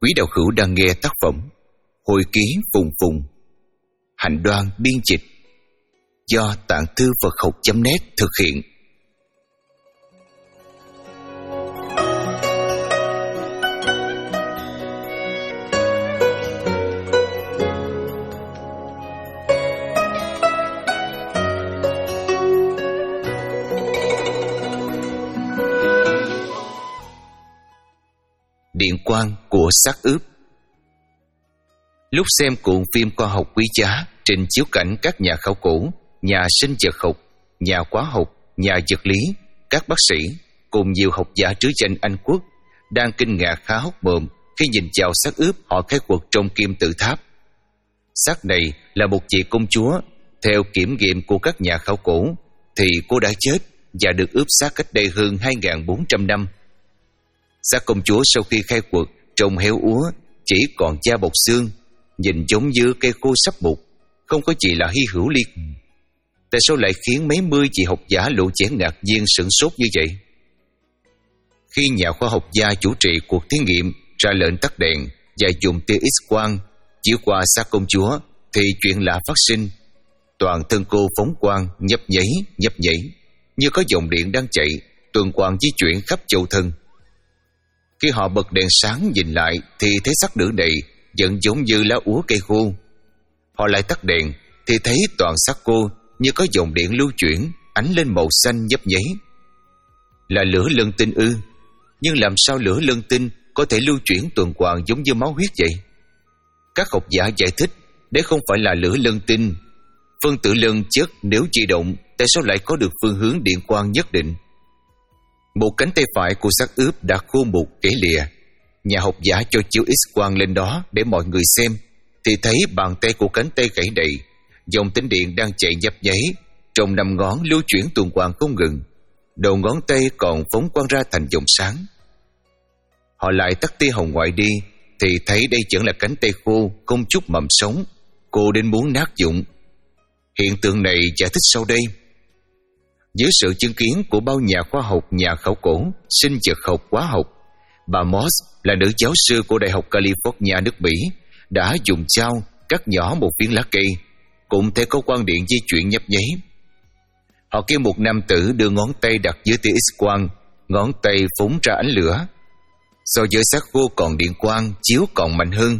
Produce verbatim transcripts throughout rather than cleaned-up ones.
Quý đạo hữu đang nghe tác phẩm Hồi ký Phùng Phùng, Hạnh Đoan biên dịch, do Tạng Thư Phật Học chấm net thực hiện. Điện quang của xác ướp. Lúc xem cuộn phim khoa học quý giá trình chiếu cảnh các nhà khảo cổ, nhà sinh vật học, nhà hóa học, nhà vật lý, các bác sĩ cùng nhiều học giả trứ danh Anh quốc đang kinh ngạc há hốc mồm khi nhìn vào xác ướp họ khai quật trong kim tự tháp. Xác này là một vị công chúa. Theo kiểm nghiệm của các nhà khảo cổ thì cô đã chết và được ướp xác cách đây hơn hai nghìn bốn trăm năm. Xác công chúa sau khi khai quật trông héo úa, chỉ còn da bọc xương, nhìn giống như cây khô sắp mục, không có gì là hy hữu liệt. Tại sao lại khiến mấy mươi vị học giả lộ vẻ ngạc nhiên sửng sốt như vậy? Khi nhà khoa học gia chủ trì cuộc thí nghiệm ra lệnh tắt đèn và dùng tia X-quang chiếu qua xác công chúa, thì chuyện lạ phát sinh. Toàn thân cô phóng quang, nhấp nháy, nhấp nhảy, như có dòng điện đang chạy, tuần hoàn di chuyển khắp châu thân. Khi họ bật đèn sáng nhìn lại thì thấy xác nữ này vẫn giống như lá úa cây khô. Họ lại tắt đèn thì thấy toàn xác cô như có dòng điện lưu chuyển, ánh lên màu xanh nhấp nháy. Là lửa lân tinh ư? Nhưng làm sao lửa lân tinh có thể lưu chuyển tuần hoàn giống như máu huyết vậy? Các học giả giải thích đấy không phải là lửa lân tinh. Phân tử lân chất nếu di động, tại sao lại có được phương hướng điện quang nhất định? Một cánh tay phải của xác ướp đã khô mục kể lìa. Nhà học giả cho chiếu X-quang lên đó để mọi người xem, thì thấy bàn tay của cánh tay gãy đầy, dòng tĩnh điện đang chạy nhấp nháy, trong năm ngón lưu chuyển tuần hoàn không ngừng. Đầu ngón tay còn phóng quang ra thành dòng sáng. Họ lại tắt tia hồng ngoại đi thì thấy đây vẫn là cánh tay khô, không chút mầm sống, cô đến muốn nát vụn. Hiện tượng này giải thích sau đây. Dưới sự chứng kiến của bao nhà khoa học, nhà khảo cổ, sinh vật học, hóa học, bà Moss là nữ giáo sư của Đại học California nước Mỹ đã dùng dao cắt nhỏ một viên lá cây, cũng thể có quang điện di chuyển nhấp nháy. Họ kêu một nam tử đưa ngón tay đặt dưới tia X-quang, ngón tay phóng ra ánh lửa. So với xác khô còn điện quang chiếu còn mạnh hơn.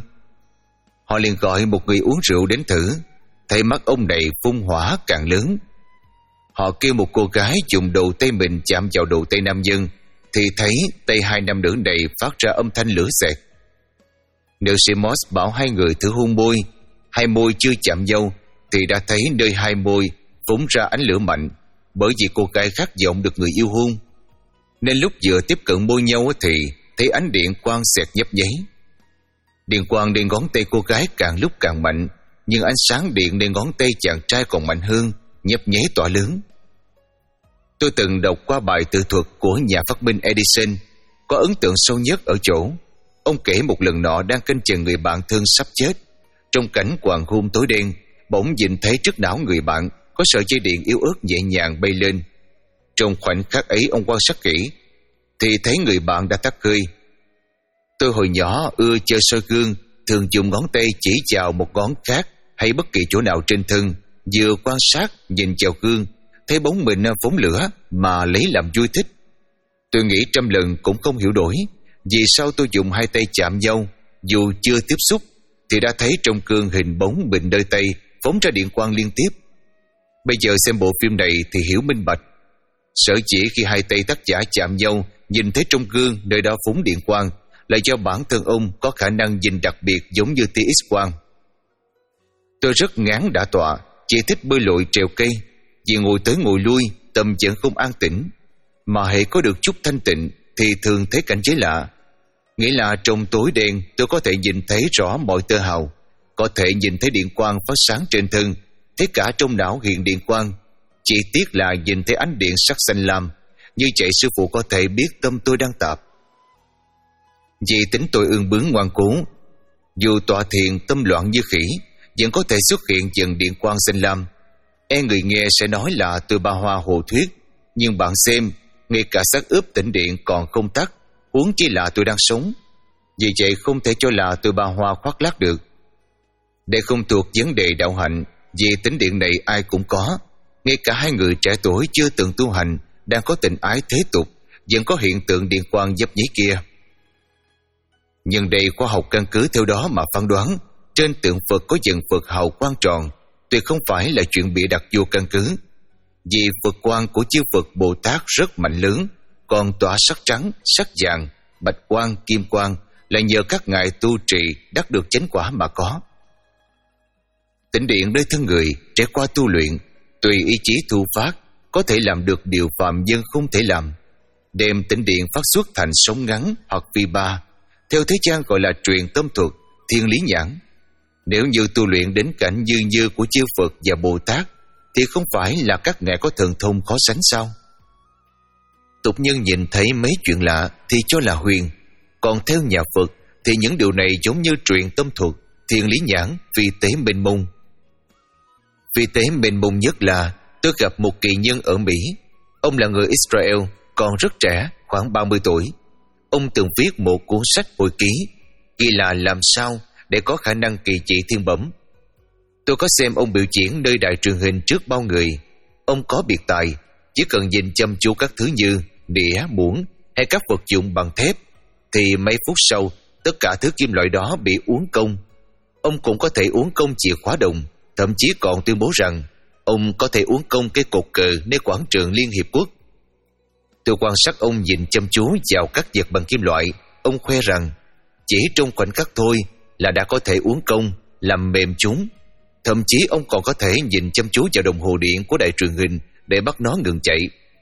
Họ liền gọi một người uống rượu đến thử, thấy mắt ông này phun hỏa càng lớn. Họ kêu một cô gái dùng đầu tay mình chạm vào đầu tay nam nhân, thì thấy tay hai nam nữ này phát ra âm thanh lửa xẹt. Nữ sĩ Moss bảo hai người thử hôn môi. Hai môi chưa chạm nhau thì đã thấy nơi hai môi phóng ra ánh lửa mạnh, bởi vì cô gái khát vọng được người yêu hôn. Nên lúc vừa tiếp cận môi nhau thì thấy ánh điện quang xẹt nhấp nháy. Điện quang lên ngón tay cô gái càng lúc càng mạnh, nhưng ánh sáng điện lên ngón tay chàng trai còn mạnh hơn, nhấp nháy tỏa lớn. Tôi từng đọc qua bài tự thuật của nhà phát minh Edison, có ấn tượng sâu nhất ở chỗ ông kể một lần nọ đang canh chừng người bạn thân sắp chết. Trong cảnh hoàng hôn tối đen, bỗng nhìn thấy trước não người bạn có sợi dây điện yếu ớt nhẹ nhàng bay lên. Trong khoảnh khắc ấy ông quan sát kỹ thì thấy người bạn đã tắt hơi. Tôi hồi nhỏ ưa chơi soi gương, thường dùng ngón tay chỉ vào một ngón khác hay bất kỳ chỗ nào trên thân, vừa quan sát nhìn vào gương thấy bóng mình phóng lửa mà lấy làm vui thích. Tôi nghĩ trăm lần cũng không hiểu nổi vì sao tôi dùng hai tay chạm nhau, dù chưa tiếp xúc thì đã thấy trong gương hình bóng mình nơi tay phóng ra điện quang liên tiếp. Bây giờ xem bộ phim này thì hiểu minh bạch. Sở dĩ khi hai tay tác giả chạm nhau nhìn thấy trong gương nơi đó phóng điện quang là do bản thân ông có khả năng nhìn đặc biệt giống như tia X-quang. Tôi rất ngán đã tọa, chỉ thích bơi lội trèo cây, vì ngồi tới ngồi lui tâm vẫn không an tĩnh, mà hễ có được chút thanh tịnh thì thường thấy cảnh giới lạ. Nghĩa là trong tối đen tôi có thể nhìn thấy rõ mọi tơ hào, có thể nhìn thấy điện quang phát sáng trên thân, thấy cả trong não hiện điện quang. Chỉ tiếc là nhìn thấy ánh điện sắc xanh lam. Như vậy sư phụ có thể biết tâm tôi đang tạp. Vì tính tôi ương bướng ngoan cố, dù tọa thiền tâm loạn như khỉ, vẫn có thể xuất hiện dần điện quang xanh lam. E người nghe sẽ nói là tôi ba hoa hồ thuyết, nhưng bạn xem, ngay cả xác ướp tĩnh điện còn không tắt, huống chi là tôi đang sống. Vì vậy không thể cho là tôi ba hoa khoác lác được. Đây không thuộc vấn đề đạo hạnh, vì tính điện này ai cũng có. Ngay cả hai người trẻ tuổi chưa từng tu hành, đang có tình ái thế tục, vẫn có hiện tượng điện quang dấp nháy kia. Nhưng đây khoa học căn cứ theo đó mà phán đoán trên tượng Phật có dần Phật hào quang tròn, tuyệt không phải là chuyện bịa đặt vô căn cứ. Vì Phật quang của chư Phật Bồ Tát rất mạnh lớn, còn tỏa sắc trắng, sắc vàng, bạch quang, kim quang là nhờ các ngài tu trì đắc được chánh quả mà có. Tĩnh điện nơi thân người trải qua tu luyện, tùy ý chí thu phát, có thể làm được điều phàm nhân không thể làm. Đem tĩnh điện phát xuất thành sống ngắn hoặc vi ba, theo thế gian gọi là truyền tâm thuật, thiên lý nhãn. Nếu như tu luyện đến cảnh như như của chư Phật và Bồ Tát, thì không phải là các ngài có thần thông khó sánh sao? Tục nhân nhìn thấy mấy chuyện lạ thì cho là huyền, còn theo nhà Phật thì những điều này giống như truyền tâm thuật, thiên lý nhãn, vi tế mênh mông. Vi tế mênh mông nhất là tôi gặp một kỳ nhân ở Mỹ. Ông là người Israel, còn rất trẻ, khoảng ba mươi tuổi. Ông từng viết một cuốn sách hồi ký, ghi là làm sao để có khả năng kỳ trị thiên bẩm. Tôi có xem ông biểu diễn nơi đài truyền hình trước bao người. Ông có biệt tài, chỉ cần nhìn chăm chú các thứ như đĩa, muỗng hay các vật dụng bằng thép, thì mấy phút sau tất cả thứ kim loại đó bị uốn cong. Ông cũng có thể uốn cong chìa khóa đồng, thậm chí còn tuyên bố rằng ông có thể uốn cong cái cột cờ nơi quảng trường Liên Hiệp Quốc. Tôi quan sát ông nhìn chăm chú vào các vật bằng kim loại. Ông khoe rằng chỉ trong khoảnh khắc thôi là đã có thể uốn cong, làm mềm chúng. Thậm chí ông còn có thể nhìn chăm chú vào đồng hồ điện của đài truyền hình để bắt nó ngừng chạy.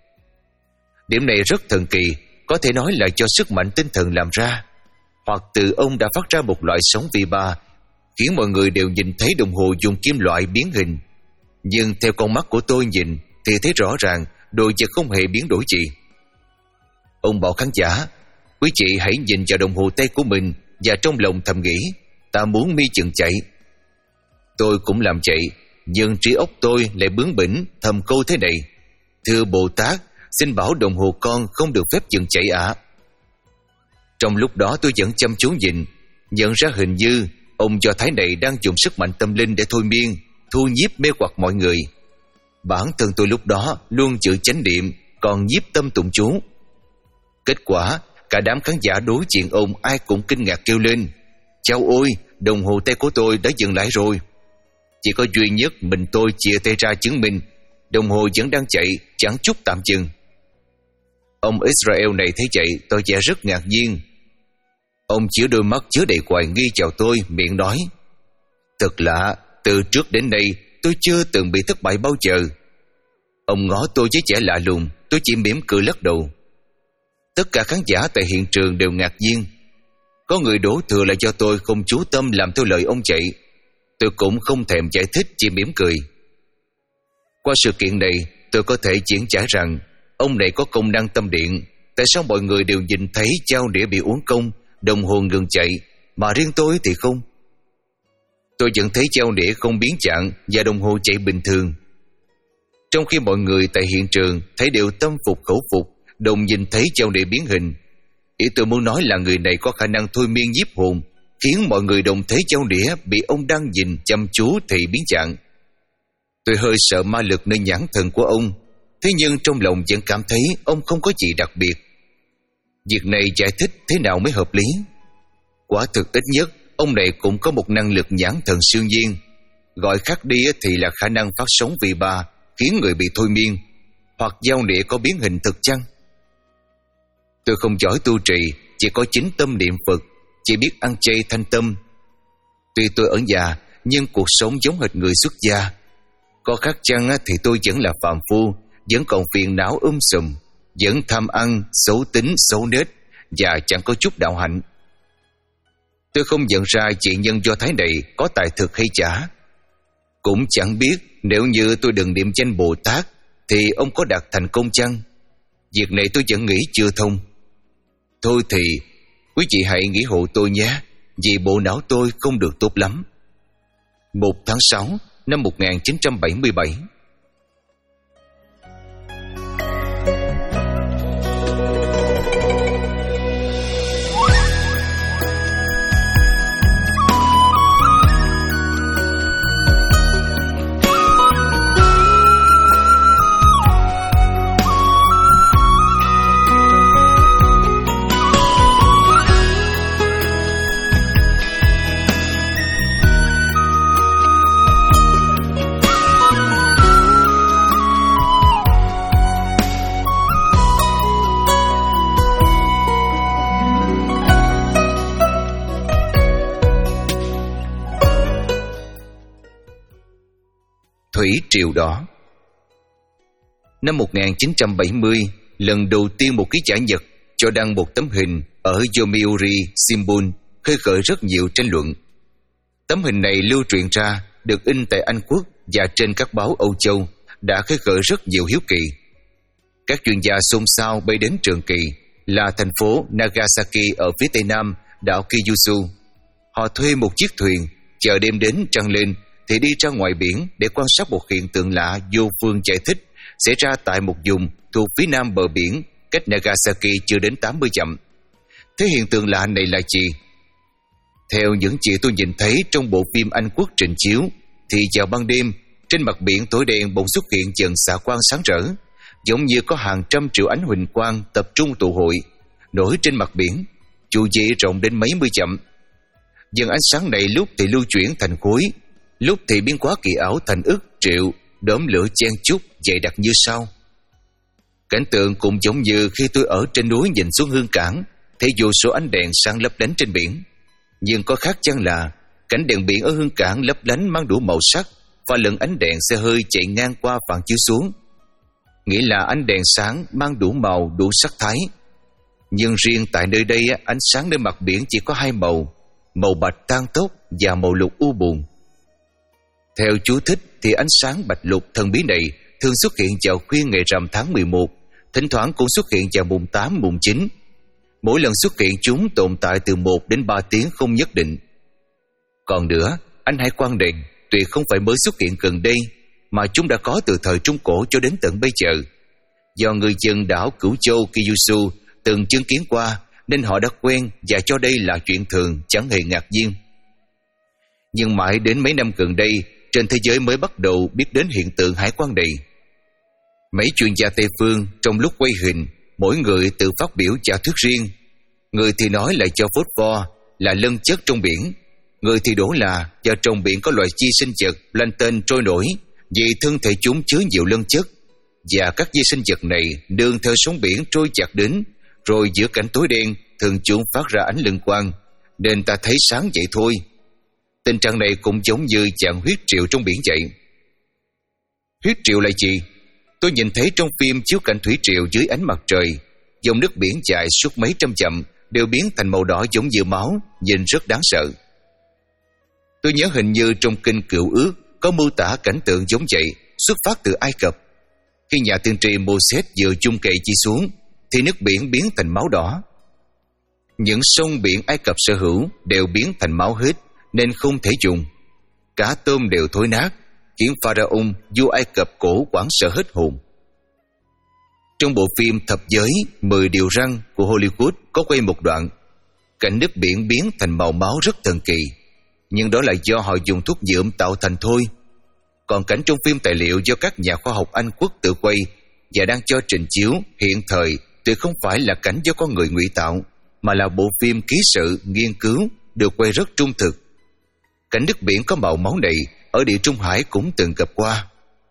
Điểm này rất thần kỳ, có thể nói là do sức mạnh tinh thần làm ra, hoặc từ ông đã phát ra một loại sóng vi ba, khiến mọi người đều nhìn thấy đồng hồ dùng kim loại biến hình. Nhưng theo con mắt của tôi nhìn thì thấy rõ ràng đồ vật không hề biến đổi gì. Ông bảo khán giả, quý chị hãy nhìn vào đồng hồ tay của mình và trong lòng thầm nghĩ, ta muốn mi chừng chạy. Tôi cũng làm vậy, nhưng trí óc tôi lại bướng bỉnh thầm câu thế này: thưa Bồ Tát, xin bảo đồng hồ con không được phép dừng chạy ạ. À. Trong lúc đó tôi vẫn chăm chú nhìn, nhận ra hình như ông Do Thái này đang dùng sức mạnh tâm linh để thôi miên, thu nhiếp mê hoặc mọi người. Bản thân tôi lúc đó luôn giữ chánh niệm, còn nhiếp tâm tụng chú. Kết quả, cả đám khán giả đối diện ông ai cũng kinh ngạc kêu lên: chao ôi, đồng hồ tay của tôi đã dừng lại rồi. Chỉ có duy nhất mình tôi chia tay ra chứng minh đồng hồ vẫn đang chạy, chẳng chút tạm dừng. Ông Israel này thấy vậy tôi vẻ rất ngạc nhiên. Ông chứa đôi mắt chứa đầy hoài nghi chào tôi, miệng nói: thật lạ, từ trước đến nay tôi chưa từng bị thất bại bao giờ. Ông ngó tôi với vẻ lạ lùng, tôi chỉ mỉm cười lắc đầu. Tất cả khán giả tại hiện trường đều ngạc nhiên. Có người đổ thừa là do tôi không chú tâm làm theo lời ông chạy. Tôi cũng không thèm giải thích, chỉ mỉm cười. Qua sự kiện này, tôi có thể diễn giải rằng ông này có công năng tâm điện. Tại sao mọi người đều nhìn thấy chao đĩa bị uốn cong, đồng hồ ngừng chạy, mà riêng tôi thì không? Tôi vẫn thấy chao đĩa không biến chạng và đồng hồ chạy bình thường. Trong khi mọi người tại hiện trường thấy đều tâm phục khẩu phục, đồng nhìn thấy chao đĩa biến hình. Ý tôi muốn nói là người này có khả năng thôi miên nhiếp hồn, khiến mọi người đồng thấy chao đĩa bị ông đang nhìn chăm chú thì biến chạng. Tôi hơi sợ ma lực nơi nhãn thần của ông, thế nhưng trong lòng vẫn cảm thấy ông không có gì đặc biệt. Việc này giải thích thế nào mới hợp lý? Quả thực ít nhất ông này cũng có một năng lực nhãn thần siêu nhiên. Gọi khác đi thì là khả năng phát sóng vi ba khiến người bị thôi miên, hoặc dao nĩa có biến hình thực chăng? Tôi không giỏi tu trì, chỉ có chính tâm niệm Phật, chỉ biết ăn chay thanh tâm. Tuy tôi ở nhà, nhưng cuộc sống giống hệt người xuất gia. Có khác chăng thì tôi vẫn là phàm phu, vẫn còn phiền não um sùm, vẫn tham ăn, xấu tính, xấu nết và chẳng có chút đạo hạnh. Tôi không nhận ra chị nhân Do Thái này có tài thực hay chả. Cũng chẳng biết nếu như tôi đừng niệm danh Bồ Tát thì ông có đạt thành công chăng? Việc này tôi vẫn nghĩ chưa thông. Thôi thì quý vị hãy nghĩ hộ tôi nhé, vì bộ não tôi không được tốt lắm. một tháng sáu năm một nghìn chín trăm bảy mươi bảy. Thủy triều đỏ. Năm một nghìn chín trăm bảy mươi, lần đầu tiên một ký giả Nhật cho đăng một tấm hình ở Yomiuri Shimbun khơi gợi rất nhiều tranh luận. Tấm hình này lưu truyền ra, được in tại Anh Quốc và trên các báo Âu Châu, đã khơi gợi rất nhiều hiếu kỳ. Các chuyên gia xôn xao bay đến Trường Kỳ, là thành phố Nagasaki ở phía tây nam đảo Kyushu. Họ thuê một chiếc thuyền, chờ đêm đến trăng lên thì đi ra ngoài biển để quan sát một hiện tượng lạ vô phương giải thích xảy ra tại một vùng thuộc phía nam bờ biển cách Nagasaki chưa đến tám mươi dặm. Thế hiện tượng lạ này là gì? Theo những gì tôi nhìn thấy trong bộ phim Anh Quốc trình chiếu, thì vào ban đêm, trên mặt biển tối đen bỗng xuất hiện dần xạ quang sáng rỡ, giống như có hàng trăm triệu ánh huỳnh quang tập trung tụ hội, nổi trên mặt biển, chu vi rộng đến mấy mươi dặm. Dần ánh sáng này lúc thì lưu chuyển thành khối, lúc thì biến hóa kỳ ảo thành ức triệu đốm lửa chen chúc dày đặc như sau. Cảnh tượng cũng giống như khi tôi ở trên núi nhìn xuống Hương Cảng, thấy vô số ánh đèn sáng lấp lánh trên biển. Nhưng có khác chăng là cảnh đèn biển ở Hương Cảng lấp lánh mang đủ màu sắc, và lần ánh đèn xe hơi chạy ngang qua phản chiếu xuống, nghĩa là ánh đèn sáng mang đủ màu đủ sắc thái. Nhưng riêng tại nơi đây, ánh sáng nơi mặt biển chỉ có hai màu, màu bạch tang tốc và màu lục u buồn. Theo chú thích thì ánh sáng bạch lục thần bí này thường xuất hiện vào khuya ngày rằm tháng mười một, thỉnh thoảng cũng xuất hiện vào mùng tám, mùng chín. Mỗi lần xuất hiện chúng tồn tại từ một đến ba tiếng không nhất định. Còn nữa, ánh hải quang đèn tuyệt không phải mới xuất hiện gần đây, mà chúng đã có từ thời Trung Cổ cho đến tận bây giờ. Do người dân đảo Cửu Châu Kyushu từng chứng kiến qua, nên họ đã quen và cho đây là chuyện thường, chẳng hề ngạc nhiên. Nhưng mãi đến mấy năm gần đây, trên thế giới mới bắt đầu biết đến hiện tượng hải quang này. Mấy chuyên gia Tây phương trong lúc quay hình, mỗi người tự phát biểu giả thuyết riêng. Người thì nói là do phốt pho, là lân chất trong biển. Người thì đổ là do trong biển có loài chi sinh vật plankton trôi nổi, vì thân thể chúng chứa nhiều lân chất, và các vi sinh vật này nương theo sóng biển trôi chặt đến, rồi giữa cảnh tối đen thường chúng phát ra ánh lân quang, nên ta thấy sáng vậy thôi. Tình trạng này cũng giống như dạng huyết triệu trong biển vậy. Huyết triệu là gì? Tôi nhìn thấy trong phim chiếu cảnh thủy triều dưới ánh mặt trời, dòng nước biển dài suốt mấy trăm dặm đều biến thành màu đỏ giống như máu, nhìn rất đáng sợ. Tôi nhớ hình như trong kinh Cựu Ước có mô tả cảnh tượng giống vậy, xuất phát từ Ai Cập. Khi nhà tiên tri Moses vừa chung cây chi xuống, thì nước biển biến thành máu đỏ. Những sông biển Ai Cập sở hữu đều biến thành máu hết, nên không thể dùng. Cá tôm đều thối nát, khiến Pharaoh, vua Ai Cập cổ hoảng sợ hết hồn. Trong bộ phim Thập Giới, mười điều răn của Hollywood có quay một đoạn, cảnh nước biển biến thành màu máu rất thần kỳ, nhưng đó là do họ dùng thuốc nhuộm tạo thành thôi. Còn cảnh trong phim tài liệu do các nhà khoa học Anh Quốc tự quay và đang cho trình chiếu hiện thời tuyệt không phải là cảnh do con người ngụy tạo, mà là bộ phim ký sự nghiên cứu được quay rất trung thực. Cảnh nước biển có màu máu này ở Địa Trung Hải cũng từng gặp qua.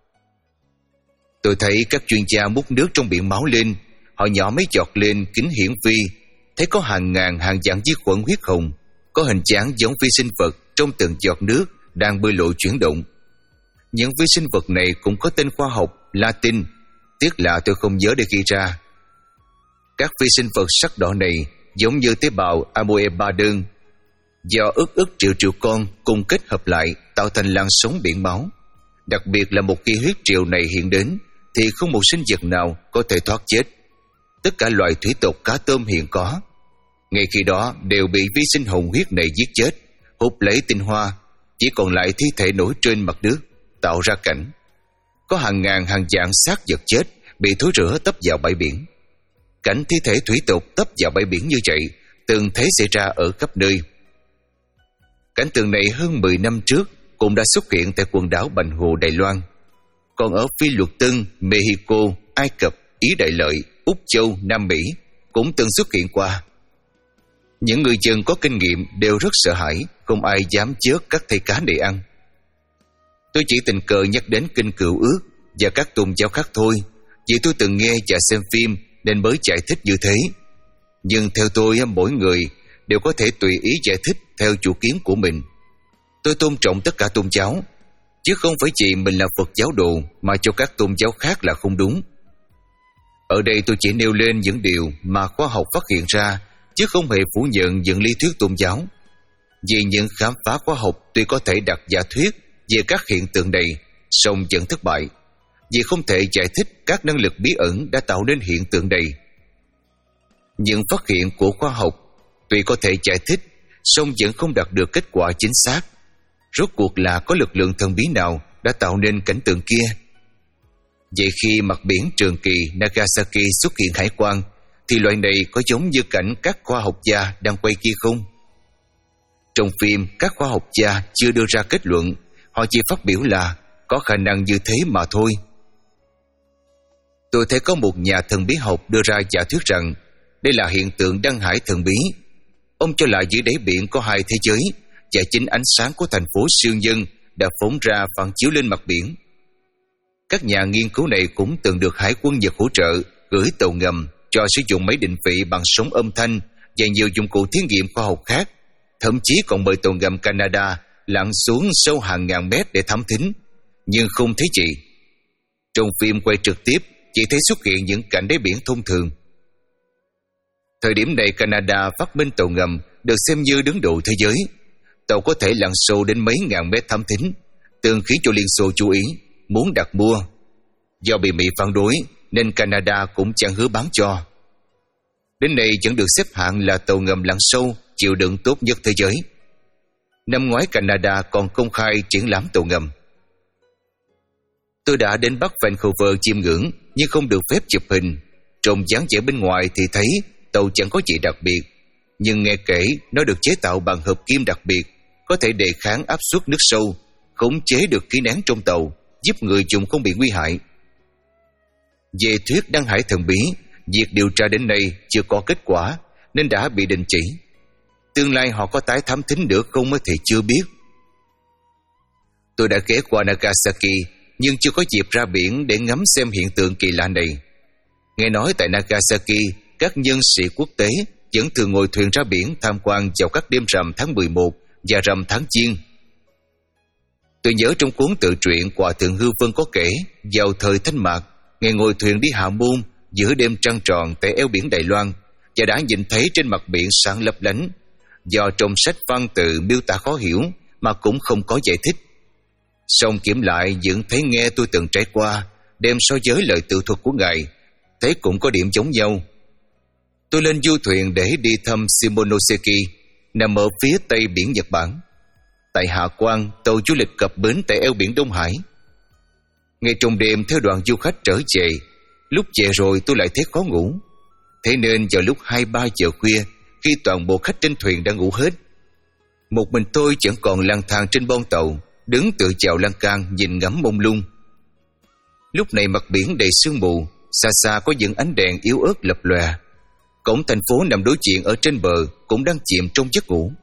Tôi thấy các chuyên gia múc nước trong biển máu lên, họ nhỏ mấy giọt lên kính hiển vi, thấy có hàng ngàn hàng vạn vi khuẩn huyết hồng, có hình dáng giống vi sinh vật trong từng giọt nước đang bơi lội chuyển động. Những vi sinh vật này cũng có tên khoa học Latin, tiếc là tôi không nhớ để ghi ra. Các vi sinh vật sắc đỏ này giống như tế bào amoeba đơn, do ức ức triệu triệu con cùng kết hợp lại tạo thành làn sóng biển máu. Đặc biệt là một khi huyết triều này hiện đến thì không một sinh vật nào có thể thoát chết. Tất cả loài thủy tộc cá tôm hiện có, ngay khi đó đều bị vi sinh hồng huyết này giết chết, hút lấy tinh hoa, chỉ còn lại thi thể nổi trên mặt nước, tạo ra cảnh có hàng ngàn hàng vạn xác vật chết bị thối rữa tấp vào bãi biển. Cảnh thi thể thủy tộc tấp vào bãi biển như vậy từng thấy xảy ra ở khắp nơi. Cảnh tượng này hơn mười năm trước cũng đã xuất hiện tại quần đảo Bành Hồ, Đài Loan. Còn ở Phi Luật Tân, Mexico, Ai Cập, Ý Đại Lợi, Úc Châu, Nam Mỹ cũng từng xuất hiện qua. Những người dân có kinh nghiệm đều rất sợ hãi, không ai dám chớt các thây cá để ăn. Tôi chỉ tình cờ nhắc đến kinh Cựu Ước và các tôn giáo khác thôi, vì tôi từng nghe và xem phim nên mới giải thích như thế. Nhưng theo tôi, mỗi người đều có thể tùy ý giải thích theo chủ kiến của mình. Tôi tôn trọng tất cả tôn giáo, chứ không phải chỉ mình là Phật giáo đồ mà cho các tôn giáo khác là không đúng. Ở đây tôi chỉ nêu lên những điều mà khoa học phát hiện ra, chứ không hề phủ nhận những lý thuyết tôn giáo. Vì những khám phá khoa học tuy có thể đặt giả thuyết về các hiện tượng này, song vẫn thất bại, vì không thể giải thích các năng lực bí ẩn đã tạo nên hiện tượng này. Những phát hiện của khoa học tuy có thể giải thích, song vẫn không đạt được kết quả chính xác. Rốt cuộc là có lực lượng thần bí nào đã tạo nên cảnh tượng kia? Vậy khi mặt biển Trường Kỳ Nagasaki xuất hiện hải quang, thì loại này có giống như cảnh các khoa học gia đang quay kia không? Trong phim, các khoa học gia chưa đưa ra kết luận, họ chỉ phát biểu là có khả năng như thế mà thôi. Tôi thấy có một nhà thần bí học đưa ra giả thuyết rằng đây là hiện tượng đăng hải thần bí. Ông cho là dưới đáy biển có hai thế giới, và chính ánh sáng của thành phố siêu nhân đã phóng ra phản chiếu lên mặt biển. Các nhà nghiên cứu này cũng từng được Hải quân Nhật hỗ trợ gửi tàu ngầm cho sử dụng máy định vị bằng sóng âm thanh và nhiều dụng cụ thí nghiệm khoa học khác, thậm chí còn mời tàu ngầm Canada lặn xuống sâu hàng ngàn mét để thám thính, nhưng không thấy gì. Trong phim quay trực tiếp chỉ thấy xuất hiện những cảnh đáy biển thông thường. Thời điểm này Canada phát minh tàu ngầm được xem như đứng đầu thế giới. Tàu có thể lặn sâu đến mấy ngàn mét thám thính, từng khiến cho Liên Xô chú ý, muốn đặt mua. Do bị Mỹ phản đối nên Canada cũng chẳng hứa bán cho. Đến nay vẫn được xếp hạng là tàu ngầm lặn sâu chịu đựng tốt nhất thế giới. Năm ngoái Canada còn công khai triển lãm tàu ngầm. Tôi đã đến Bắc Vancouver chiêm ngưỡng nhưng không được phép chụp hình. Trong dáng vẻ bên ngoài thì thấy tàu chẳng có gì đặc biệt, nhưng nghe kể nó được chế tạo bằng hợp kim đặc biệt, có thể đề kháng áp suất nước sâu, khống chế được khí nén trong tàu, giúp người dùng không bị nguy hại. Về thuyết đăng hải thần bí, việc điều tra đến nay chưa có kết quả nên đã bị đình chỉ. Tương lai họ có tái thám thính được không thì chưa biết. Tôi đã ghé qua Nagasaki nhưng chưa có dịp ra biển để ngắm xem hiện tượng kỳ lạ này. Nghe nói tại Nagasaki, các nhân sĩ quốc tế vẫn thường ngồi thuyền ra biển tham quan vào các đêm rằm tháng mười một và rằm tháng Giêng. Tôi nhớ trong cuốn tự truyện Hòa Thượng Hư Vân có kể, vào thời Thanh Mạc, Ngài ngồi thuyền đi Hạ Môn giữa đêm trăng tròn tại eo biển Đài Loan và đã nhìn thấy trên mặt biển sáng lấp lánh. Do trong sách văn tự miêu tả khó hiểu mà cũng không có giải thích. Xong kiểm lại vẫn thấy nghe tôi từng trải qua, đem so với lời tự thuật của Ngài, thấy cũng có điểm giống nhau. Tôi lên du thuyền để đi thăm Shimonoseki, nằm ở phía tây biển Nhật Bản. Tại hạ quan, tàu du lịch cập bến tại eo biển Đông Hải. Ngay trong đêm theo đoàn du khách trở về, lúc về rồi tôi lại thấy khó ngủ. Thế nên vào lúc hai ba giờ khuya, khi toàn bộ khách trên thuyền đã ngủ hết, một mình tôi chẳng còn lang thang trên bon tàu, đứng tựa chèo lan can nhìn ngắm mông lung. Lúc này mặt biển đầy sương mù, xa xa có những ánh đèn yếu ớt lập lòe. Cổng thành phố nằm đối diện ở trên bờ cũng đang chìm trong giấc ngủ.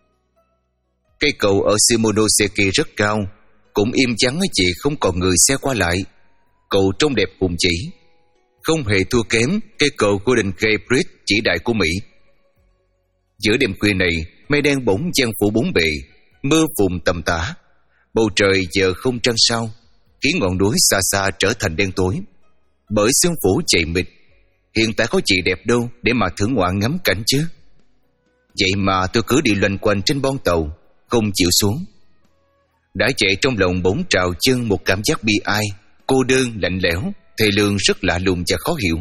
Cây cầu ở Shimonoseki rất cao, cũng im vắng chỉ không còn người xe qua lại. Cầu trông đẹp hùng vĩ, không hề thua kém cây cầu Golden Gate Bridge chỉ đại của Mỹ. Giữa đêm khuya này, mây đen bỗng che phủ bốn bề, mưa phùn tầm tã. Bầu trời giờ không trăng sao, khiến ngọn núi xa xa trở thành đen tối bởi sương phủ dày mịt. Hiện tại có gì đẹp đâu để mà thưởng ngoạn ngắm cảnh chứ. Vậy mà tôi cứ đi loanh quanh trên bon tàu, không chịu xuống. Đã chạy trong lòng bỗng trào chân một cảm giác bi ai, cô đơn, lạnh lẽo, thê lương rất lạ lùng và khó hiểu.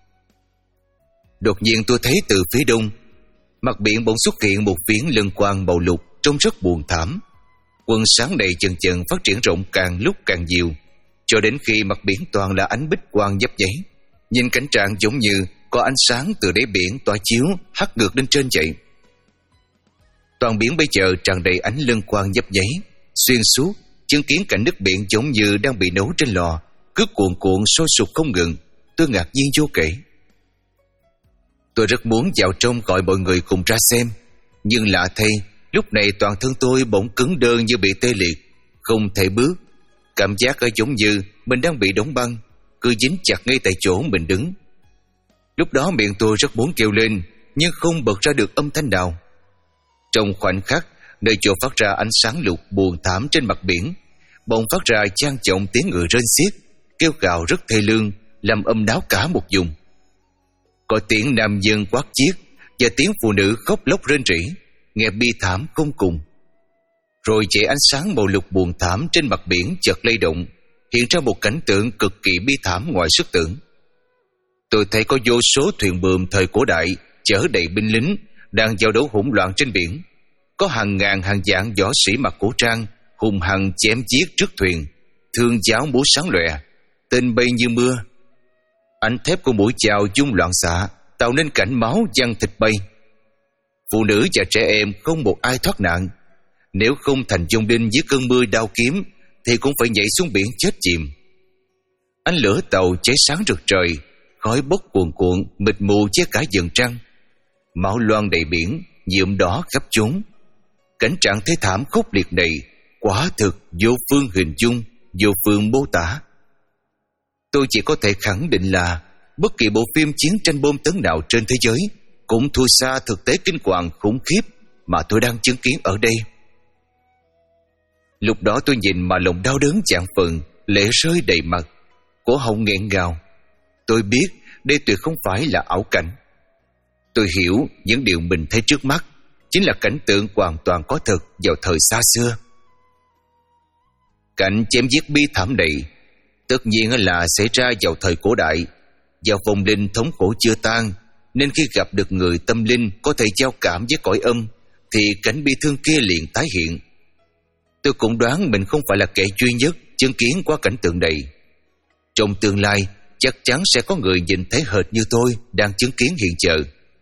Đột nhiên tôi thấy từ phía đông, mặt biển bỗng xuất hiện một viễn lân quang màu lục trông rất buồn thảm. Quần sáng này chần chần phát triển rộng càng lúc càng nhiều, cho đến khi mặt biển toàn là ánh bích quang nhấp nháy. Nhìn cảnh trạng giống như có ánh sáng từ đáy biển tỏa chiếu hắt ngược lên trên vậy. Toàn biển bây giờ tràn đầy ánh lân quang nhấp nháy, xuyên suốt, chứng kiến cảnh nước biển giống như đang bị nấu trên lò, cứ cuồn cuộn sôi sục không ngừng. Tôi ngạc nhiên vô kể. Tôi rất muốn vào trong gọi mọi người cùng ra xem, nhưng lạ thay, lúc này toàn thân tôi bỗng cứng đơ như bị tê liệt, không thể bước. Cảm giác ở giống như mình đang bị đóng băng, cứ dính chặt ngay tại chỗ mình đứng. Lúc đó miệng tôi rất muốn kêu lên, nhưng không bật ra được âm thanh nào. Trong khoảnh khắc, nơi chỗ phát ra ánh sáng lục buồn thảm trên mặt biển, bỗng phát ra chan chọng tiếng người rên xiết, kêu gào rất thê lương, làm âm náo cả một vùng. Có tiếng nam nhân quát chiếc và tiếng phụ nữ khóc lóc rên rỉ, nghe bi thảm không cùng. Rồi chạy ánh sáng màu lục buồn thảm trên mặt biển chợt lay động, hiện ra một cảnh tượng cực kỳ bi thảm ngoài sức tưởng. Tôi thấy có vô số thuyền buồm thời cổ đại chở đầy binh lính đang giao đấu hỗn loạn trên biển. Có hàng ngàn hàng vạn võ sĩ mặc cổ trang hùng hăng chém giết trước thuyền, thương giáo múa sáng lòe, tên bay như mưa. Ánh thép của mũi chào dung loạn xạ, tạo nên cảnh máu văng thịt bay. Phụ nữ và trẻ em không một ai thoát nạn. Nếu không thành dông đinh dưới cơn mưa đao kiếm thì cũng phải nhảy xuống biển chết chìm. Ánh lửa tàu cháy sáng rực trời, khói bốc cuồn cuộn mịt mù che cả vầng trăng. Máu loang đầy biển, nhuộm đỏ khắp chốn. Cảnh trạng thế thảm khốc liệt này quả thực vô phương hình dung, vô phương mô tả. Tôi chỉ có thể khẳng định là bất kỳ bộ phim chiến tranh bom tấn nào trên thế giới cũng thua xa thực tế kinh hoàng khủng khiếp mà tôi đang chứng kiến ở đây. Lúc đó tôi nhìn mà lòng đau đớn chạng phần, lệ rơi đầy mặt, cổ họng nghẹn ngào. Tôi biết đây tuyệt không phải là ảo cảnh. Tôi hiểu những điều mình thấy trước mắt chính là cảnh tượng hoàn toàn có thật vào thời xa xưa. Cảnh chém giết bi thảm này tất nhiên là xảy ra vào thời cổ đại, vào vòng linh thống khổ chưa tan, nên khi gặp được người tâm linh có thể giao cảm với cõi âm thì cảnh bi thương kia liền tái hiện. Tôi cũng đoán mình không phải là kẻ duy nhất chứng kiến qua cảnh tượng này. Trong tương lai chắc chắn sẽ có người nhìn thấy hệt như tôi đang chứng kiến hiện giờ.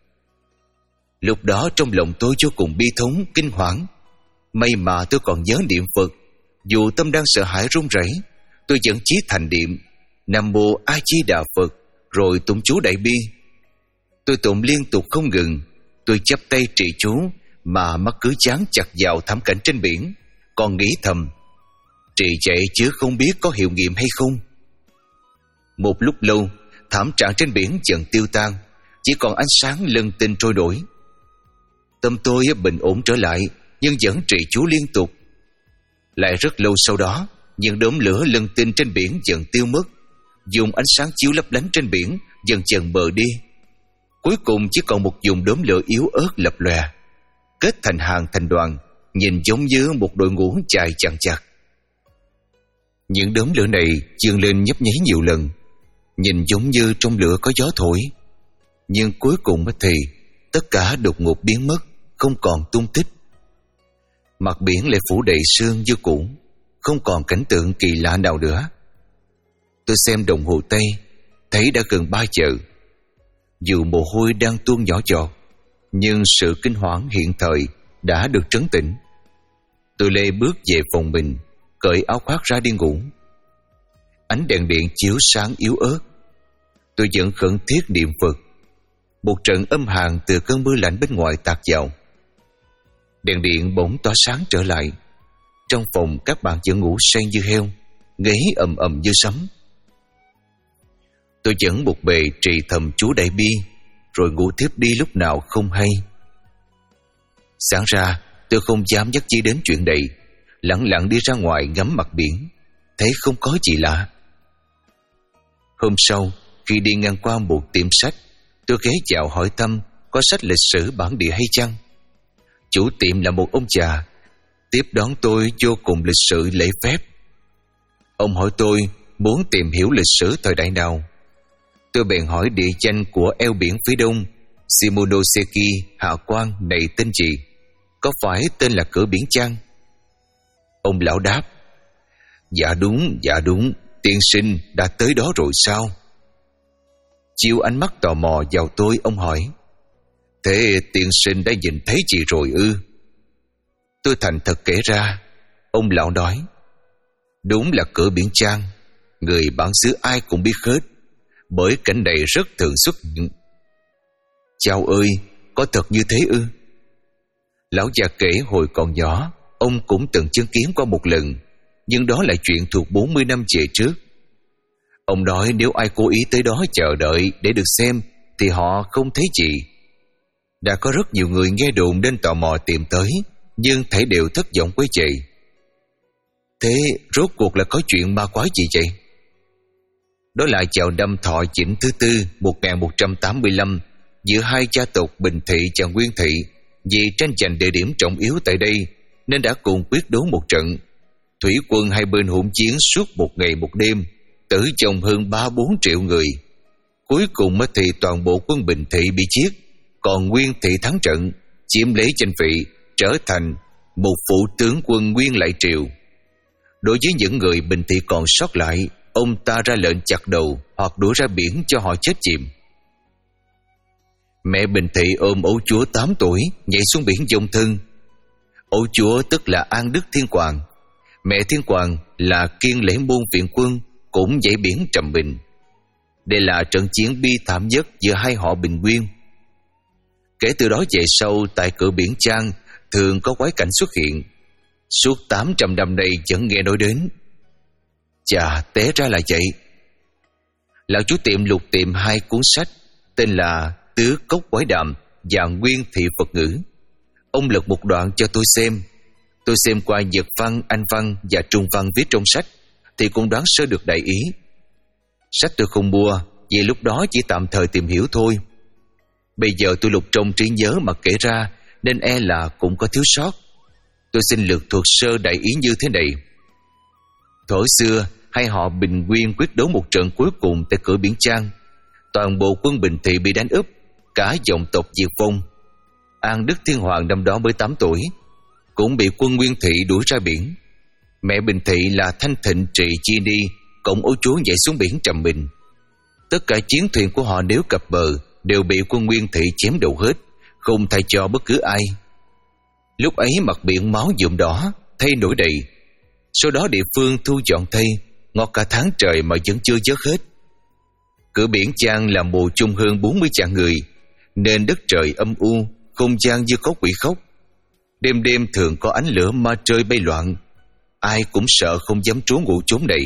Lúc đó trong lòng tôi vô cùng bi thống, kinh hoảng. May mà tôi còn nhớ niệm Phật. Dù tâm đang sợ hãi run rẩy, tôi vẫn chí thành niệm Nam Mô A Di Đà Phật, rồi tụng chú Đại Bi. Tôi tụng liên tục không ngừng. Tôi chắp tay trì chú mà mắt cứ dán chặt vào thảm cảnh trên biển, còn nghĩ thầm trì vậy chứ không biết có hiệu nghiệm hay không. Một lúc lâu, thảm trạng trên biển dần tiêu tan, chỉ còn ánh sáng lân tinh trôi nổi. Tâm tôi bình ổn trở lại, nhưng vẫn trì chú liên tục. Lại rất lâu sau đó, những đốm lửa lân tinh trên biển dần tiêu mất, dùng ánh sáng chiếu lấp lánh trên biển dần dần mờ đi. Cuối cùng chỉ còn một vùng đốm lửa yếu ớt lập lòe, kết thành hàng thành đoàn, nhìn giống như một đội ngũ dài chằng chạc. Những đốm lửa này dương lên nhấp nháy nhiều lần, nhìn giống như trong lửa có gió thổi. Nhưng cuối cùng thì tất cả đột ngột biến mất, không còn tung tích. Mặt biển lại phủ đầy sương như cũ, không còn cảnh tượng kỳ lạ nào nữa. Tôi xem đồng hồ tay, thấy đã gần ba giờ. Dù mồ hôi đang tuôn nhỏ giọt, nhưng sự kinh hoảng hiện thời đã được trấn tĩnh. Tôi lê bước về phòng mình, cởi áo khoác ra đi ngủ. Ánh đèn điện chiếu sáng yếu ớt. Tôi vẫn khẩn thiết niệm Phật. Một trận âm hàn từ cơn mưa lạnh bên ngoài tạt vào. Đèn điện bỗng tỏa sáng trở lại. Trong phòng các bạn vẫn ngủ say như heo, ngáy ầm ầm như sấm. Tôi vẫn một bề trì thầm chú Đại Bi, rồi ngủ tiếp đi lúc nào không hay. Sáng ra tôi không dám nhắc chi đến chuyện này, lặng lặng đi ra ngoài ngắm mặt biển, thấy không có gì lạ. Hôm sau, khi đi ngang qua một tiệm sách, tôi ghé vào hỏi thăm có sách lịch sử bản địa hay chăng. Chủ tiệm là một ông già, tiếp đón tôi vô cùng lịch sự lễ phép. Ông hỏi tôi muốn tìm hiểu lịch sử thời đại nào. Tôi bèn hỏi địa danh của eo biển phía đông Shimonoseki hạ quan này tên gì, có phải tên là cửa biển chăng? Ông lão đáp: Dạ đúng, dạ đúng, tiên sinh đã tới đó rồi sao? Chiếu ánh mắt tò mò vào tôi, ông hỏi: Thế tiên sinh đã nhìn thấy gì rồi ư? Tôi thành thật kể ra. Ông lão nói: Đúng là cửa biển Trang, người bản xứ ai cũng biết hết, bởi cảnh này rất thường xuất hiện. Chao ơi, có thật như thế ư? Lão già kể hồi còn nhỏ, ông cũng từng chứng kiến qua một lần, nhưng đó là chuyện thuộc bốn mươi năm về trước. Ông nói nếu ai cố ý tới đó chờ đợi để được xem thì họ không thấy gì. Đã có rất nhiều người nghe đồn nên tò mò tìm tới, nhưng thảy đều thất vọng quay về. Thế rốt cuộc là có chuyện ma quái gì vậy? Đó là chào năm Thọ Chỉnh thứ tư một nghìn một trăm tám mươi lăm giữa hai gia tộc Bình Thị và Nguyên Thị. Vì tranh giành địa điểm trọng yếu tại đây nên đã cùng quyết đấu một trận. Thủy quân hai bên hỗn chiến suốt một ngày một đêm, tử vong hơn ba bốn triệu người. Cuối cùng thì toàn bộ quân Bình Thị bị giết, còn Nguyên Thị thắng trận, chiếm lấy danh vị, trở thành một phụ tướng quân Nguyên Lại Triều. Đối với những người Bình Thị còn sót lại, ông ta ra lệnh chặt đầu hoặc đuổi ra biển cho họ chết chìm. Mẹ Bình Thị ôm ấu chúa tám tuổi nhảy xuống biển dông thân. Ấu chúa tức là An Đức Thiên Hoàng. Mẹ Thiên Hoàng là Kiên Lễ Môn Viện Quân, cũng nhảy biển trầm mình. Đây là trận chiến bi thảm nhất giữa hai họ Bình Nguyên. Kể từ đó về sau, tại cửa biển Trang thường có quái cảnh xuất hiện. Suốt tám trăm năm nay vẫn nghe nói đến. Chà, té ra là vậy. Lão chú tiệm lục tìm hai cuốn sách tên là Tứ Cốc Quái Đàm và Nguyên Thị Phật Ngữ. Ông lật một đoạn cho tôi xem. Tôi xem qua Nhật văn, Anh văn và Trung văn viết trong sách thì cũng đoán sơ được đại ý. Sách tôi không mua vì lúc đó chỉ tạm thời tìm hiểu thôi. Bây giờ tôi lục trong trí nhớ mà kể ra nên e là cũng có thiếu sót. Tôi xin lược thuật sơ đại ý như thế này. Thuở xưa, hai họ Bình Nguyên quyết đấu một trận cuối cùng tại cửa biển Trang. Toàn bộ quân Bình Thị bị đánh úp, cả dòng tộc diệt vong. An Đức Thiên Hoàng năm đó mới tám tuổi, cũng bị quân Nguyên Thị đuổi ra biển. Mẹ Bình Thị là Thanh Thịnh Trị Chi Ni, cộng ấu chúa nhảy xuống biển trầm mình. Tất cả chiến thuyền của họ nếu cập bờ đều bị quân Nguyên Thị chém đầu hết, không thay cho bất cứ ai. Lúc ấy mặt biển máu nhuộm đỏ, thây nổi đầy. Sau đó địa phương thu dọn thây, ngọt cả tháng trời mà vẫn chưa dớt hết. Cửa biển Trang là mồ chung hơn bốn mươi vạn người, nên đất trời âm u, không gian như có quỷ khóc. Đêm đêm thường có ánh lửa ma trời bay loạn, ai cũng sợ không dám trú ngụ chốn này.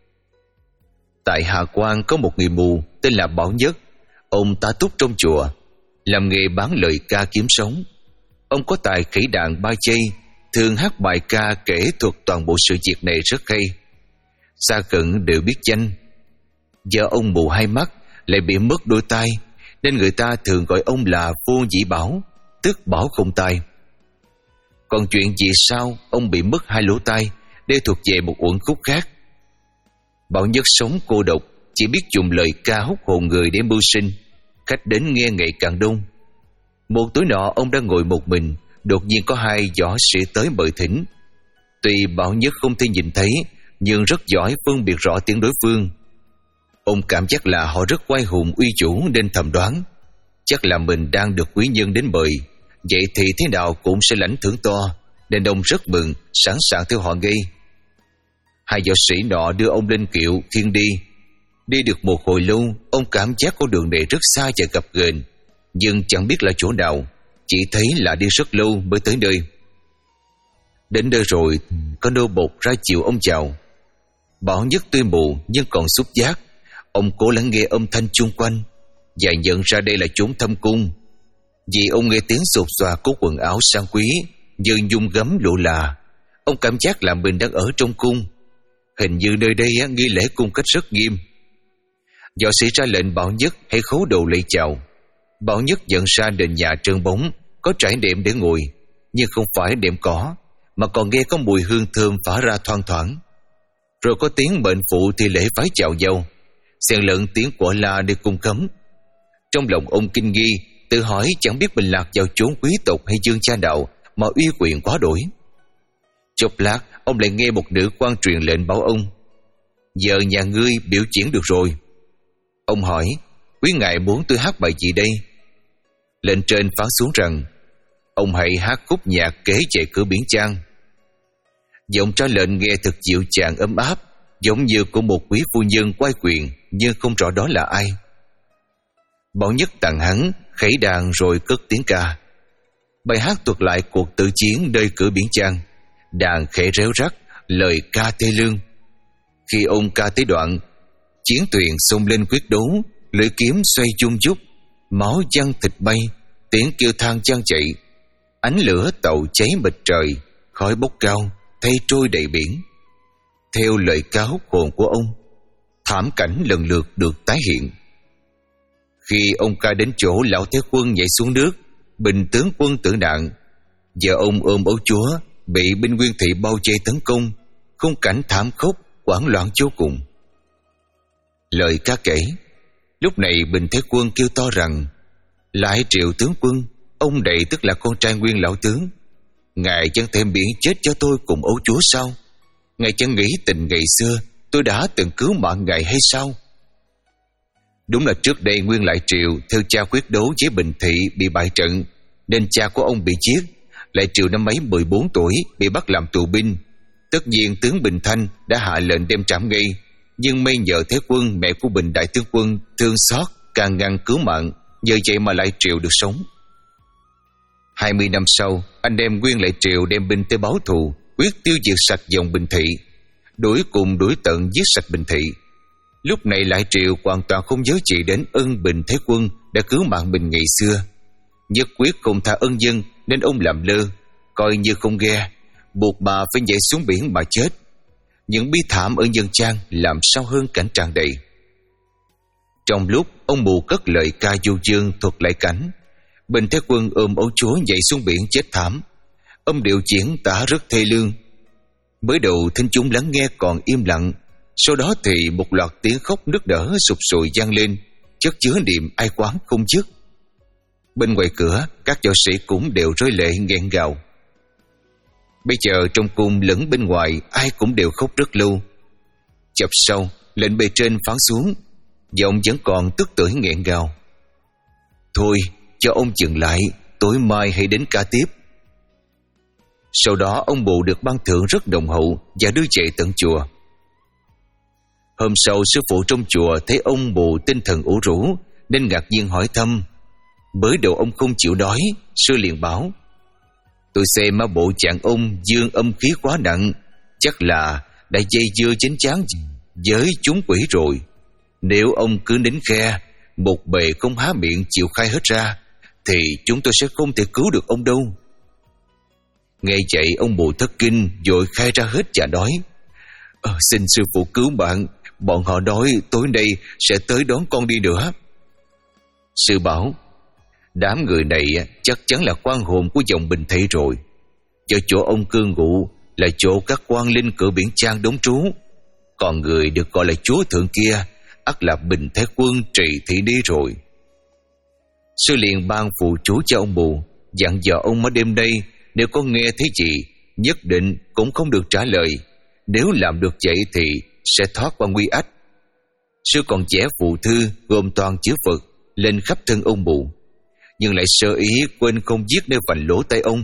Tại Hà Quang có một người mù tên là Bảo Nhất. Ông ta túc trong chùa, làm nghề bán lời ca kiếm sống. Ông có tài khỉ đàn ba chay, thường hát bài ca kể thuật toàn bộ sự việc này rất hay. Xa gần đều biết danh. Do ông mù hai mắt lại bị mất đôi tai, nên người ta thường gọi ông là Vô Dĩ Bảo, tức Bảo không tai. Còn chuyện vì sao ông bị mất hai lỗ tai đây thuộc về một uẩn khúc khác. Bảo Nhất sống cô độc, chỉ biết dùng lời ca hút hồn người để mưu sinh. Khách đến nghe ngày càng đông. Một tối nọ ông đang ngồi một mình, đột nhiên có hai võ sĩ tới mời thỉnh. Tuy Bảo Nhất không thể nhìn thấy, nhưng rất giỏi phân biệt rõ tiếng đối phương. Ông cảm giác là họ rất oai hùng uy chủ nên thầm đoán chắc là mình đang được quý nhân đến mời, vậy thì thế nào cũng sẽ lãnh thưởng to, nên ông rất mừng, sẵn sàng theo họ ngay. Hai võ sĩ nọ đưa ông lên kiệu khiêng đi. Đi được một hồi lâu, ông cảm giác con đường này rất xa và gập ghềnh, nhưng chẳng biết là chỗ nào, chỉ thấy là đi rất lâu mới tới nơi. Đến nơi rồi, có nô bột ra chiều ông chào. Bảo Nhất tuy mù nhưng còn xúc giác. Ông cố lắng nghe âm thanh chung quanh và nhận ra đây là chốn thâm cung. Vì ông nghe tiếng sột soà của quần áo sang quý như nhung gấm lụa là, ông cảm giác là mình đang ở trong cung. Hình như nơi đây nghi lễ cung cách rất nghiêm. Võ sĩ ra lệnh Bảo Nhất hãy khấu đầu lạy chào. Bảo Nhất nhận ra nền nhà trơn bóng, có trải đệm để ngồi, nhưng không phải đệm cỏ, mà còn nghe có mùi hương thơm phả ra thoang thoảng. Rồi có tiếng mệnh phụ thì lễ phái chào dâu, xen lẫn tiếng của la để cung cấm. Trong lòng ông kinh nghi, tự hỏi chẳng biết mình lạc vào chốn quý tộc hay dương cha đạo mà uy quyền quá đổi. Chốc lát, ông lại nghe một nữ quan truyền lệnh bảo ông: giờ nhà ngươi biểu diễn được rồi. Ông hỏi: quý ngài muốn tôi hát bài gì đây? Lệnh trên phán xuống rằng: ông hãy hát khúc nhạc kể về cửa biển Trang. Giọng trả lệnh nghe thật dịu dàng ấm áp, giống như của một quý phu nhân quay quyền, nhưng không rõ đó là ai. Bảo Nhất tặng hắn khẩy đàn rồi cất tiếng ca. Bài hát thuật lại cuộc tự chiến nơi cửa biển Trang. Đàn khẽ réo rắt, lời ca thê lương. Khi ông ca tới đoạn chiến thuyền xông lên quyết đấu, lưỡi kiếm xoay chung chúc, máu văng thịt bay, tiếng kêu than vang chạy. Ánh lửa tàu cháy mịt trời, khói bốc cao, thay trôi đầy biển. theo lời cáo hồn của ông, thảm cảnh lần lượt được tái hiện. Khi ông ca đến chỗ lão Thế Quân nhảy xuống nước, Bình tướng quân tử nạn, vợ ông ôm ấu chúa bị binh Nguyên Thị bao vây tấn công, khung cảnh thảm khốc hoảng loạn vô cùng. Lời ca kể, lúc này Bình Thế Quân kêu to rằng: lại Triệu tướng quân, ông đây tức là con trai Nguyên lão tướng, ngài chẳng thể miễn chết cho tôi cùng ấu chúa sao? Ngài chẳng nghĩ tình ngày xưa tôi đã từng cứu mạng ngài hay sao? Đúng là trước đây Nguyên Lại Triều theo cha quyết đấu với Bình Thị bị bại trận, nên cha của ông bị giết. Lại Triều năm ấy mười bốn tuổi bị bắt làm tù binh. Tất nhiên tướng Bình Thanh đã hạ lệnh đem trảm ngay, nhưng may nhờ Thế Quân, mẹ của Bình đại tướng quân, thương xót can ngăn cứu mạng, nhờ vậy mà Lại Triều được sống. Hai mươi năm sau, anh em Nguyên Lại Triều đem binh tới báo thù, quyết tiêu diệt sạch dòng Bình Thị, đuổi cùng đuổi tận giết sạch Bình Thị. Lúc này Lại Triều hoàn toàn không nhớ chỉ đến ân Bình Thế Quân đã cứu mạng mình ngày xưa, nhất quyết không tha ân dân, nên ông làm lơ, coi như không nghe, buộc bà phải nhảy xuống biển mà chết. Những bi thảm ở nhân gian làm sao hơn cảnh tràn đầy. Trong lúc ông mù cất lời ca du dương thuật lại cảnh, Bình Thế Quân ôm ấu chúa nhảy xuống biển chết thảm. Âm điệu diễn tả rất thê lương. Mới đầu thính chúng lắng nghe còn im lặng, sau đó thì một loạt tiếng khóc nức nở sụp sùi vang lên, chất chứa niềm ai oán không dứt. Bên ngoài cửa, các võ sĩ cũng đều rơi lệ nghẹn ngào. Bây giờ trong cung lẫn bên ngoài, ai cũng đều khóc rất lâu. Chập sau, lệnh bề trên phán xuống, giọng vẫn còn tức tưởi nghẹn ngào: thôi, cho ông dừng lại, tối mai hãy đến ca tiếp. Sau đó ông bù được ban thưởng rất đồng hậu và đưa chạy tận chùa. Hôm sau, sư phụ trong chùa thấy ông bù tinh thần ủ rũ nên ngạc nhiên hỏi thăm. Mới đầu ông không chịu nói, sư liền bảo: tôi xem mà bộ dạng ông dương âm khí quá nặng, chắc là đã dây dưa chính chán với chúng quỷ rồi. Nếu ông cứ nín khe, một bề không há miệng chịu khai hết ra, thì chúng tôi sẽ không thể cứu được ông đâu. Nghe vậy ông bù thất kinh, vội khai ra hết và nói: ờ, xin sư phụ cứu bạn, bọn họ nói tối nay sẽ tới đón con đi nữa. Sư bảo: đám người này chắc chắn là quan hồn của dòng Bình Thị rồi. Cho chỗ ông cư ngụ là chỗ các quan linh cửa biển Trang đóng trú. Còn người được gọi là chúa thượng kia ắt là Bình Thế Quân trị thị đi rồi. Sư liền ban phụ chú cho ông bù, dặn dò ông ở đêm nay nếu có nghe thấy gì nhất định cũng không được trả lời. Nếu làm được vậy thì sẽ thoát qua nguy ách. Sư còn vẽ phụ thư gồm toàn chữ Phật lên khắp thân ông bù, nhưng lại sơ ý quên không viết nơi vành lỗ tay ông.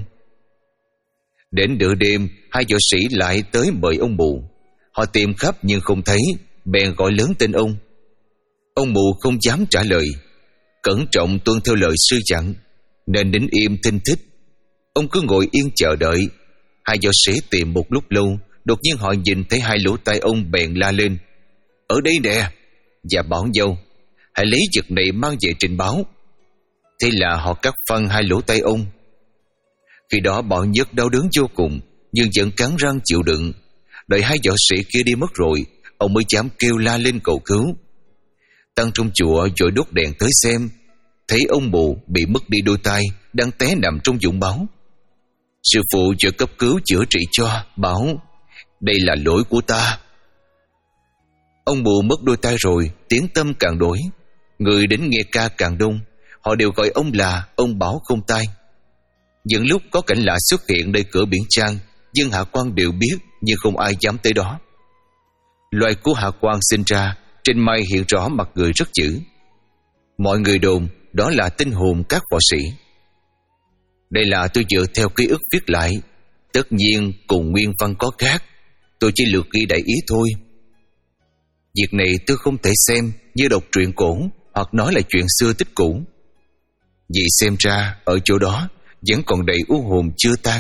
Đến nửa đêm, hai võ sĩ lại tới mời ông mù. Họ tìm khắp nhưng không thấy, bèn gọi lớn tên ông. Ông mù không dám trả lời, cẩn trọng tuân theo lời sư dặn, nên nín im thinh thích. Ông cứ ngồi yên chờ đợi. Hai võ sĩ tìm một lúc lâu, đột nhiên họ nhìn thấy hai lỗ tai ông bèn la lên: ở đây nè! Và bảo dâu: hãy lấy vật này mang về trình báo. Thế là họ cắt phăng hai lỗ tai ông. Khi đó bọn Nhất đau đớn vô cùng, nhưng vẫn cắn răng chịu đựng. Đợi hai võ sĩ kia đi mất rồi, ông mới dám kêu la lên cầu cứu. Tăng trong chùa vội đốt đèn tới xem, thấy ông mù bị mất đi đôi tai, đang té nằm trong vũng máu. Sư phụ vừa cấp cứu chữa trị cho, bảo: đây là lỗi của ta. Ông mù mất đôi tai rồi, tiếng tâm càng đổi, người đến nghe ca càng đông. Họ đều gọi ông là ông Bảo không tai. Những lúc có cảnh lạ xuất hiện nơi cửa biển Trang, dân hạ quan đều biết, nhưng không ai dám tới đó. Loài của hạ quan sinh ra, trên mai hiện rõ mặt người rất dữ. Mọi người đồn đó là tinh hồn các võ sĩ. Đây là tôi dựa theo ký ức viết lại, tất nhiên cùng nguyên văn có khác, tôi chỉ lược ghi đại ý thôi. Việc này tôi không thể xem như đọc truyện cổ hoặc nói là chuyện xưa tích cũ, vì xem ra ở chỗ đó vẫn còn đầy u hồn chưa tan.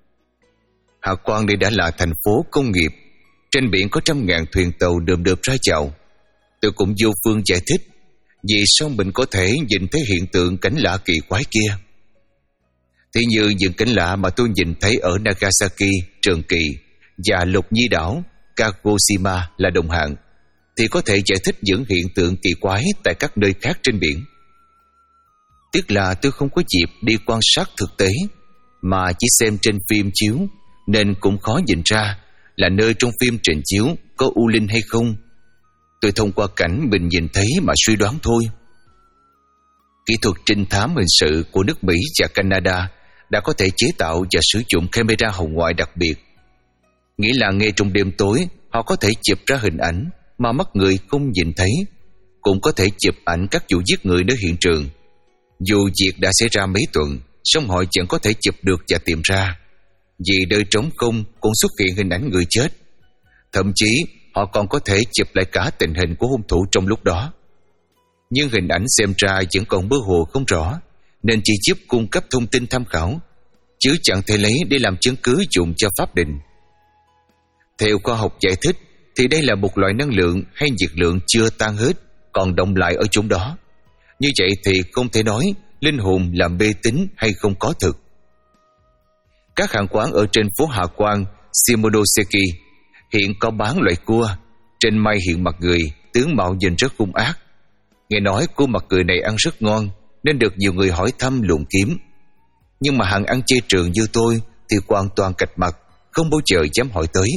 Hạ quan đây đã là thành phố công nghiệp, trên biển có trăm ngàn thuyền tàu đườm đượp ra chào. Tôi cũng vô phương giải thích vì sao mình có thể nhìn thấy hiện tượng cảnh lạ kỳ quái kia. Thì như những cảnh lạ mà tôi nhìn thấy ở Nagasaki, Trường Kỳ và Lục Nhi đảo, Kagoshima là đồng hạng, thì có thể giải thích những hiện tượng kỳ quái tại các nơi khác trên biển. Tiếc là tôi không có dịp đi quan sát thực tế, mà chỉ xem trên phim chiếu, nên cũng khó nhìn ra là nơi trong phim trình chiếu có u linh hay không. Tôi thông qua cảnh mình nhìn thấy mà suy đoán thôi. Kỹ thuật trinh thám hình sự của nước Mỹ và Canada đã có thể chế tạo và sử dụng camera hồng ngoại đặc biệt. Nghĩa là ngay trong đêm tối, họ có thể chụp ra hình ảnh mà mắt người không nhìn thấy, cũng có thể chụp ảnh các vụ giết người nơi hiện trường. Dù việc đã xảy ra mấy tuần, song họ vẫn có thể chụp được và tìm ra. Vì nơi trống không cũng xuất hiện hình ảnh người chết. Thậm chí họ còn có thể chụp lại cả tình hình của hung thủ trong lúc đó. Nhưng hình ảnh xem ra vẫn còn mơ hồ không rõ, nên chỉ giúp cung cấp thông tin tham khảo, chứ chẳng thể lấy để làm chứng cứ dùng cho pháp định. Theo khoa học giải thích thì đây là một loại năng lượng hay nhiệt lượng chưa tan hết, còn động lại ở chỗ đó. Như vậy thì không thể nói linh hồn là mê tín hay không có thực. Các hàng quán ở trên phố Hạ Quan Shimonoseki hiện có bán loại cua. Trên may hiện mặt người, tướng mạo nhìn rất hung ác. Nghe nói cua mặt người này ăn rất ngon, nên được nhiều người hỏi thăm luồn kiếm. Nhưng mà hàng ăn chay trường như tôi thì hoàn toàn cạch mặt, không bao giờ dám hỏi tới.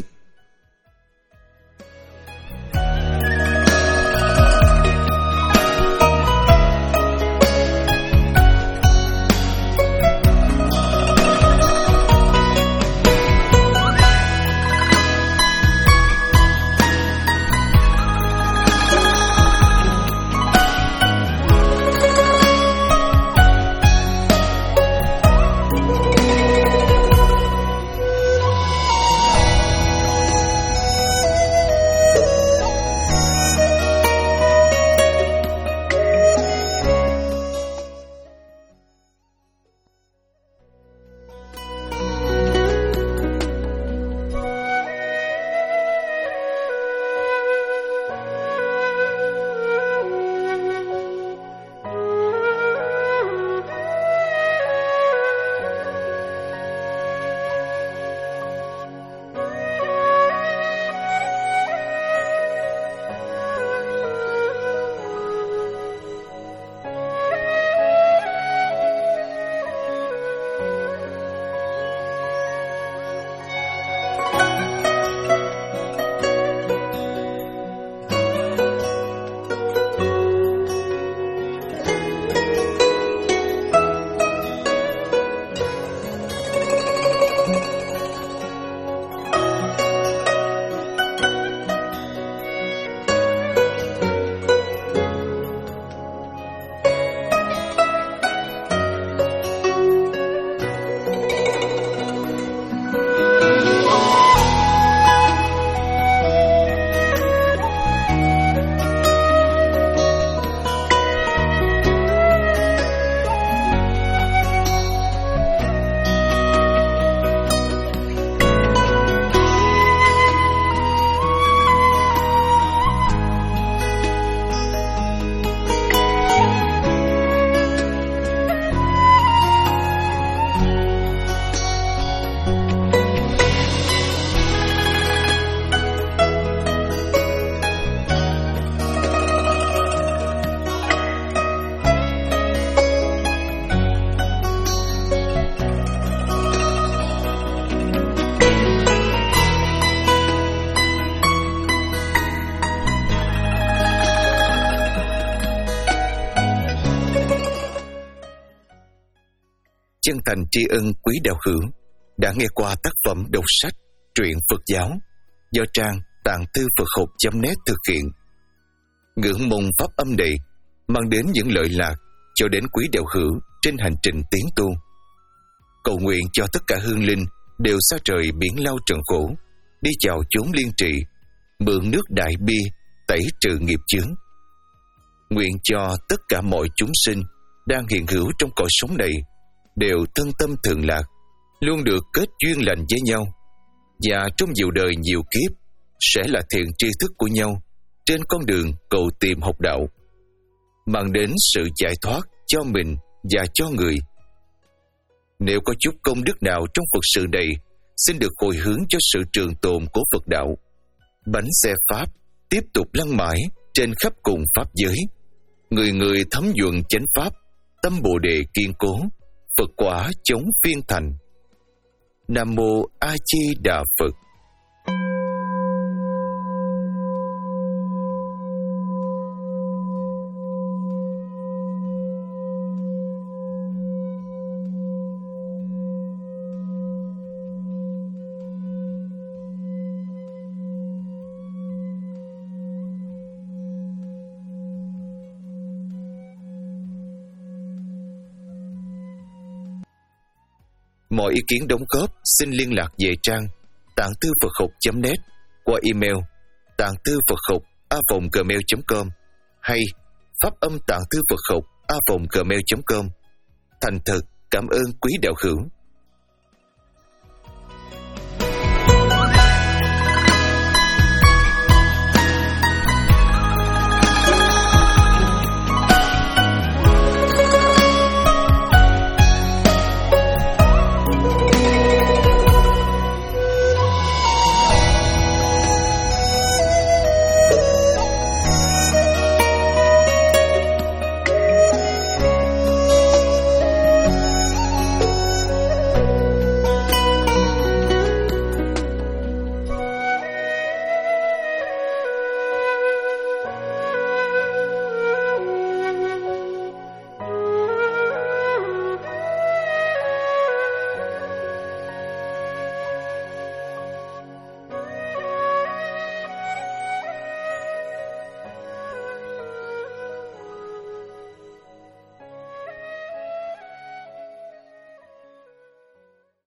Chân thành tri ân quý đạo hữu đã nghe qua tác phẩm đọc sách truyện Phật giáo do trang tạng thư Phật học chấm net thực hiện. Ngưỡng mong pháp âm này mang đến những lợi lạc cho đến quý đạo hữu trên hành trình tiến tu. Cầu nguyện cho tất cả hương linh đều xa trời miễn lao trần khổ, đi vào chốn liên trị, mượn nước đại bi tẩy trừ nghiệp chướng. Nguyện cho tất cả mọi chúng sinh đang hiện hữu trong cõi sống này đều thân tâm thường lạc, luôn được kết duyên lành với nhau, và trong nhiều đời nhiều kiếp sẽ là thiện tri thức của nhau trên con đường cầu tìm học đạo, mang đến sự giải thoát cho mình và cho người. Nếu có chút công đức nào trong Phật sự này, xin được hồi hướng cho sự trường tồn của Phật đạo. Bánh xe Pháp tiếp tục lăn mãi trên khắp cùng Pháp giới. Người người thấm nhuần chánh Pháp, tâm Bồ Đề kiên cố, Phật quả chống phiên thành. Nam Mô A Di Đà Phật. Mọi ý kiến đóng góp xin liên lạc về trang tạng thư Phật học chấm net qua email tạng thư Phật học a vòng gmail chấm com hay pháp âm tạng thư Phật học a vòng gmail chấm com. Thành thật cảm ơn quý đạo hữu.